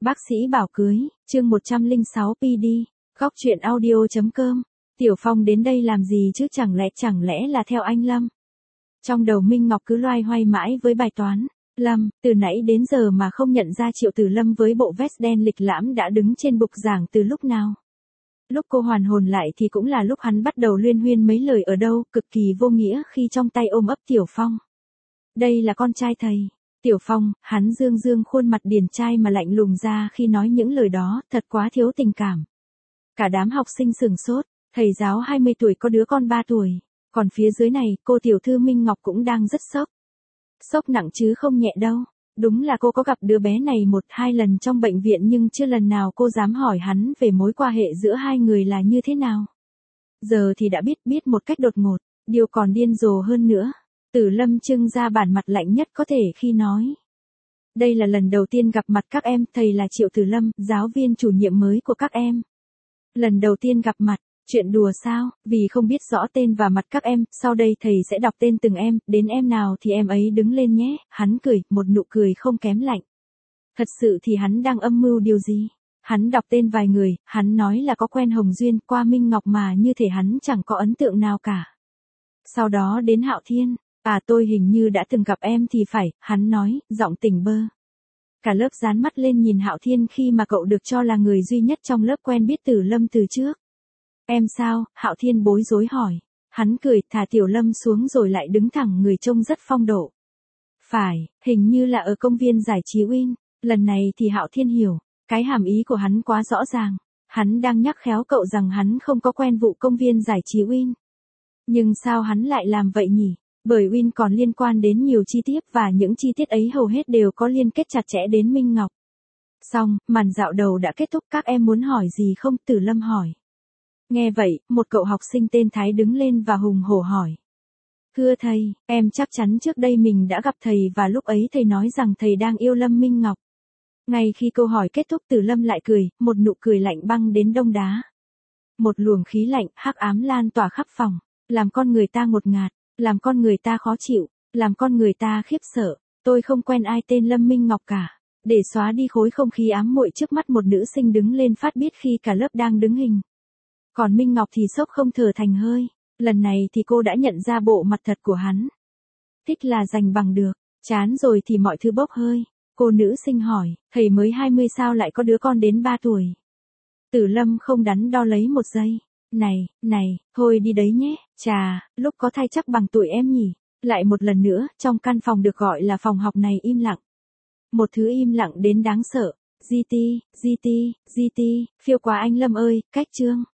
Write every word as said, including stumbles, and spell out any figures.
Bác sĩ bảo cưới, chương một trăm lẻ sáu pê đê, góc truyện audio.com. Tiểu Phong đến đây làm gì chứ, chẳng lẽ chẳng lẽ là theo anh Lâm? Trong đầu Minh Ngọc cứ loay hoay mãi với bài toán. Lâm, từ nãy đến giờ mà không nhận ra Triệu Tử Lâm với bộ vest đen lịch lãm đã đứng trên bục giảng từ lúc nào? Lúc cô hoàn hồn lại thì cũng là lúc hắn bắt đầu luyên huyên mấy lời ở đâu, cực kỳ vô nghĩa khi trong tay ôm ấp Tiểu Phong. Đây là con trai thầy. Tiểu Phong, hắn dương dương khuôn mặt điển trai mà lạnh lùng ra khi nói những lời đó, thật quá thiếu tình cảm. Cả đám học sinh sửng sốt, thầy giáo hai mươi tuổi có đứa con ba tuổi, còn phía dưới này, cô tiểu thư Minh Ngọc cũng đang rất sốc. Sốc nặng chứ không nhẹ đâu, đúng là cô có gặp đứa bé này một hai lần trong bệnh viện nhưng chưa lần nào cô dám hỏi hắn về mối quan hệ giữa hai người là như thế nào. Giờ thì đã biết biết một cách đột ngột, điều còn điên rồ hơn nữa. Tử Lâm trưng ra bản mặt lạnh nhất có thể khi nói. Đây là lần đầu tiên gặp mặt các em, thầy là Triệu Tử Lâm, giáo viên chủ nhiệm mới của các em. Lần đầu tiên gặp mặt, chuyện đùa sao, vì không biết rõ tên và mặt các em, sau đây thầy sẽ đọc tên từng em, đến em nào thì em ấy đứng lên nhé, hắn cười, một nụ cười không kém lạnh. Thật sự thì hắn đang âm mưu điều gì? Hắn đọc tên vài người, hắn nói là có quen Hồng Duyên qua Minh Ngọc mà như thể hắn chẳng có ấn tượng nào cả. Sau đó đến Hạo Thiên. À tôi hình như đã từng gặp em thì phải, hắn nói, giọng tỉnh bơ. Cả lớp dán mắt lên nhìn Hạo Thiên khi mà cậu được cho là người duy nhất trong lớp quen biết Tử Lâm từ trước. Em sao, Hạo Thiên bối rối hỏi. Hắn cười, thả Tiểu Lâm xuống rồi lại đứng thẳng người trông rất phong độ. Phải, hình như là ở công viên giải trí Win. Lần này thì Hạo Thiên hiểu, cái hàm ý của hắn quá rõ ràng. Hắn đang nhắc khéo cậu rằng hắn không có quen vụ công viên giải trí Win. Nhưng sao hắn lại làm vậy nhỉ? Bởi Win còn liên quan đến nhiều chi tiết và những chi tiết ấy hầu hết đều có liên kết chặt chẽ đến Minh Ngọc. Xong, màn dạo đầu đã kết thúc, các em muốn hỏi gì không? Tử Lâm hỏi. Nghe vậy, một cậu học sinh tên Thái đứng lên và hùng hổ hỏi. Thưa thầy, em chắc chắn trước đây mình đã gặp thầy và lúc ấy thầy nói rằng thầy đang yêu Lâm Minh Ngọc. Ngay khi câu hỏi kết thúc Tử Lâm lại cười, một nụ cười lạnh băng đến đông đá. Một luồng khí lạnh, hắc ám lan tỏa khắp phòng, làm con người ta ngột ngạt. Làm con người ta khó chịu, làm con người ta khiếp sợ. Tôi không quen ai tên Lâm Minh Ngọc cả. Để xóa đi khối không khí ám muội trước mắt, một nữ sinh đứng lên phát biết khi cả lớp đang đứng hình. Còn Minh Ngọc thì sốc không thở thành hơi. Lần này thì cô đã nhận ra bộ mặt thật của hắn. Thích là giành bằng được, chán rồi thì mọi thứ bốc hơi. Cô nữ sinh hỏi, thầy mới hai mươi sao lại có đứa con đến ba tuổi. Tử Lâm không đắn đo lấy một giây. Này, này, thôi đi đấy nhé, chà, lúc có thai chắc bằng tuổi em nhỉ. Lại một lần nữa, trong căn phòng được gọi là phòng học này im lặng. Một thứ im lặng đến đáng sợ. giê tê, giê tê, giê tê, phiêu quá anh Lâm ơi, cách chương.